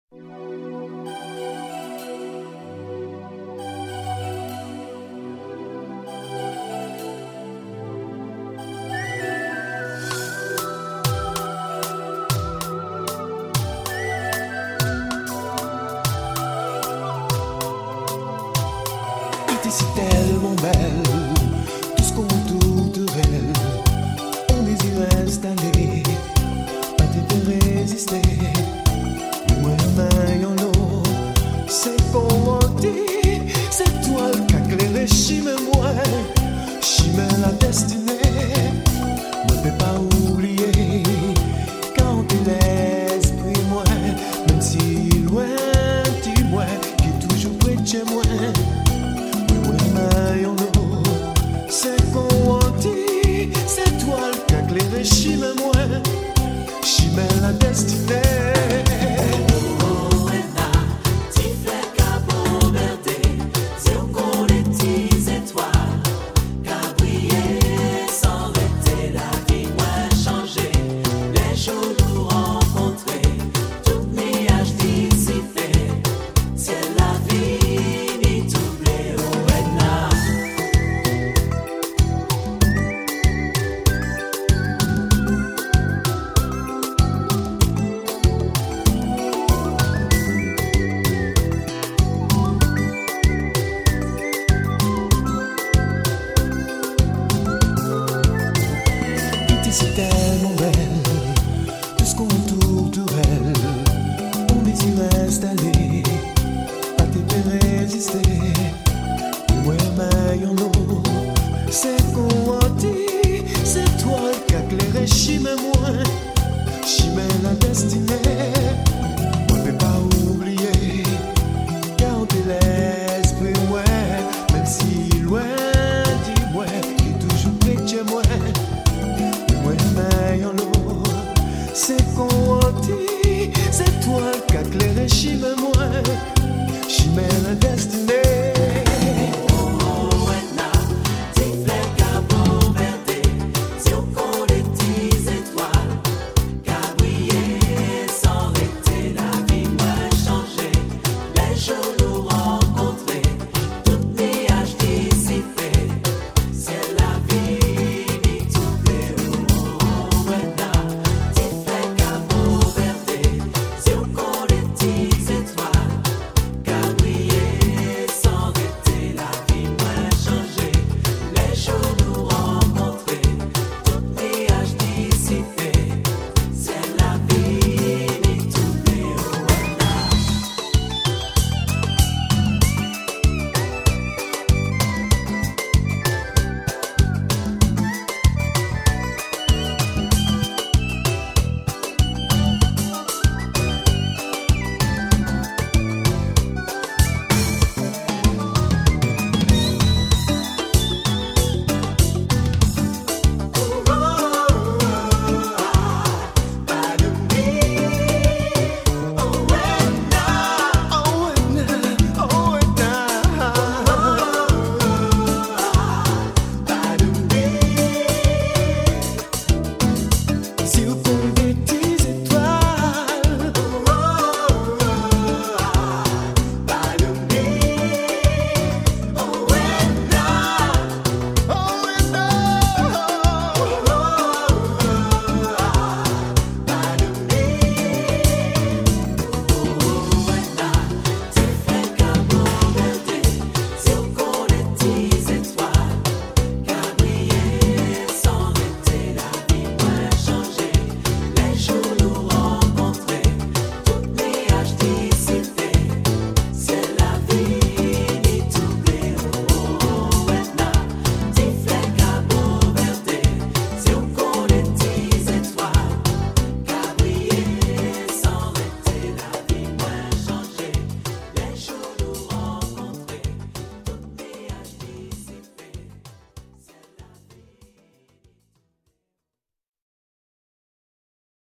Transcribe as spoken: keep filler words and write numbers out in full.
Si tellement belle, tout ce qu'on entoure de elle, on désire installer, pas te résister. Moi, maille en l'eau, c'est comment dit, c'est toi qui a éclairé chimé moi, chimé la destinée. Ne peux pas oublier quand tu l'esprit moi, même si loin, dis-moi, qui est toujours près de chez moi. C'est qu'on dit, c'est toi qui a éclairé chimé moi, chimé la destinée. C'est tellement belle, tout ce qu'on entoure de elle, on désire installer, pas te résister. Moi, maille en eau, c'est qu'on dit, c'est toi qui a éclairé chimé moi, chimé la destinée. On ne peut pas oublier, quand tu l'esprit, ouais, même si loin, dis-moi, qui est toujours près de chez moi. Maille en l'eau, c'est qu'on dit, c'est toi qui a éclairé chimé moi, chimé la destinée.